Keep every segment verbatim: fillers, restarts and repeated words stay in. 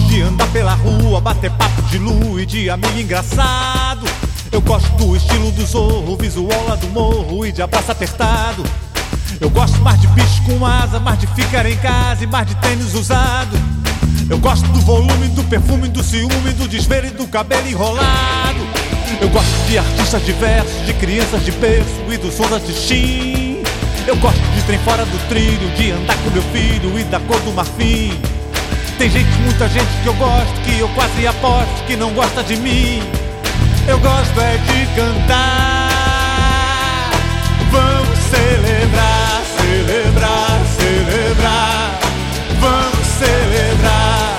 de andar pela rua, bater papo de lua e de amigo engraçado. Eu gosto do estilo do Zorro, visual lá do morro e de abraço apertado. Eu gosto mais de bicho com asa, mais de ficar em casa e mais de tênis usado. Eu gosto do volume, do perfume, do ciúme, do desvelo e do cabelo enrolado. Eu gosto de artistas diversos, de crianças de berço e dos sons de Tim. Eu gosto de trem fora do trilho, de andar com meu filho e da cor do marfim. Tem gente, muita gente que eu gosto, que eu quase aposto que não gosta de mim. Eu gosto é de cantar. Vamos celebrar, celebrar, celebrar. Vamos celebrar.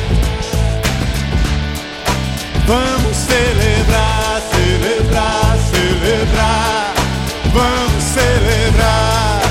Vamos celebrar, celebrar, celebrar. Vamos celebrar.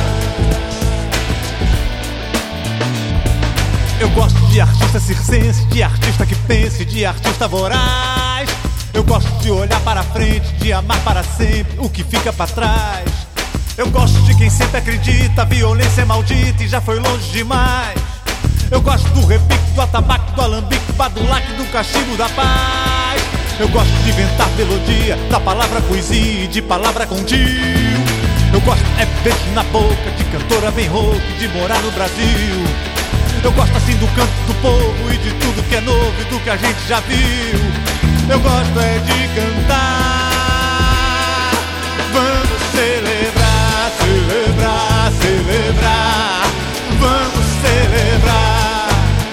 Eu gosto de artista circense, de artista que pense, de artista voraz. Eu gosto de olhar para frente, de amar para sempre o que fica para trás. Eu gosto de quem sempre acredita, a violência é maldita e já foi longe demais. Eu gosto do repique, do atabaque, do alambique, do badulaque, do cachimbo da paz. Eu gosto de inventar melodia, da palavra poesia e de palavra com tio. Eu gosto é beijo na boca, de cantora bem rouca, de morar no Brasil. Eu gosto assim do canto do povo e de tudo que é novo e do que a gente já viu. Eu gosto é de cantar. Vamos celebrar, celebrar, celebrar. Vamos celebrar.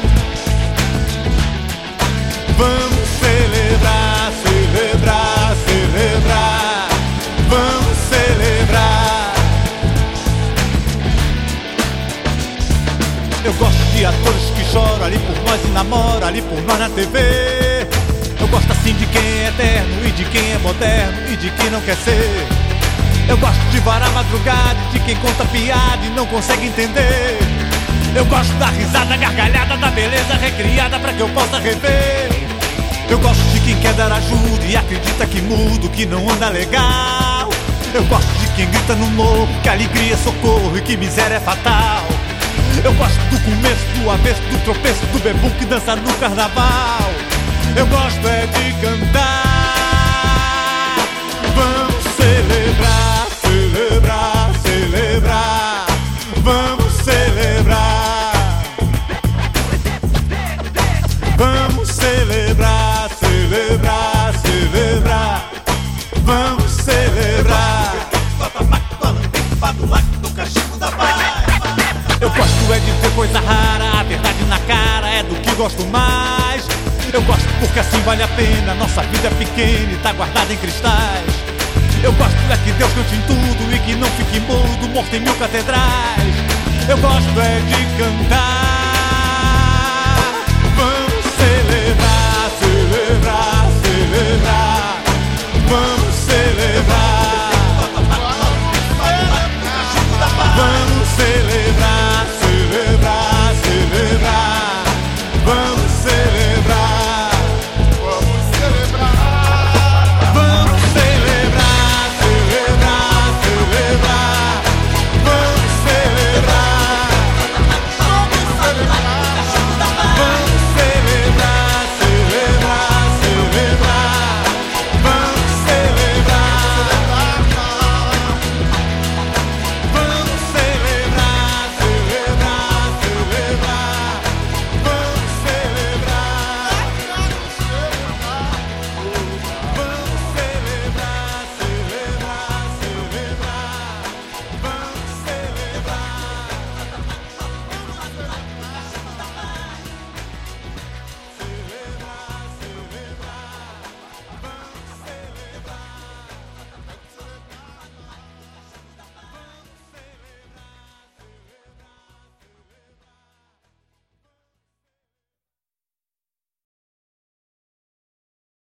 Vamos celebrar, celebrar, celebrar. Vamos celebrar. Eu gosto de atores que choram ali por nós e namoram ali por nós na T V. Eu gosto assim de quem é eterno e de quem é moderno e de quem não quer ser. Eu gosto de varar madrugada e de quem conta piada e não consegue entender. Eu gosto da risada gargalhada, da beleza recriada pra que eu possa rever. Eu gosto de quem quer dar ajuda e acredita que mudo, que não anda legal. Eu gosto de quem grita no morro que alegria é socorro e que miséria é fatal. Eu gosto do começo, do avesso, do tropeço, do bebum que dança no carnaval. Eu gosto é de cantar. Vamos celebrar, celebrar, celebrar. Vamos celebrar. Vamos celebrar, celebrar, celebrar. Vamos celebrar. Eu gosto é de ver coisa rara, a verdade na cara é do que gosto mais. Eu gosto porque assim vale a pena, nossa vida é pequena e tá guardada em cristais. Eu gosto é que Deus cante em tudo e que não fique mudo, morto em mil catedrais. Eu gosto é de cantar.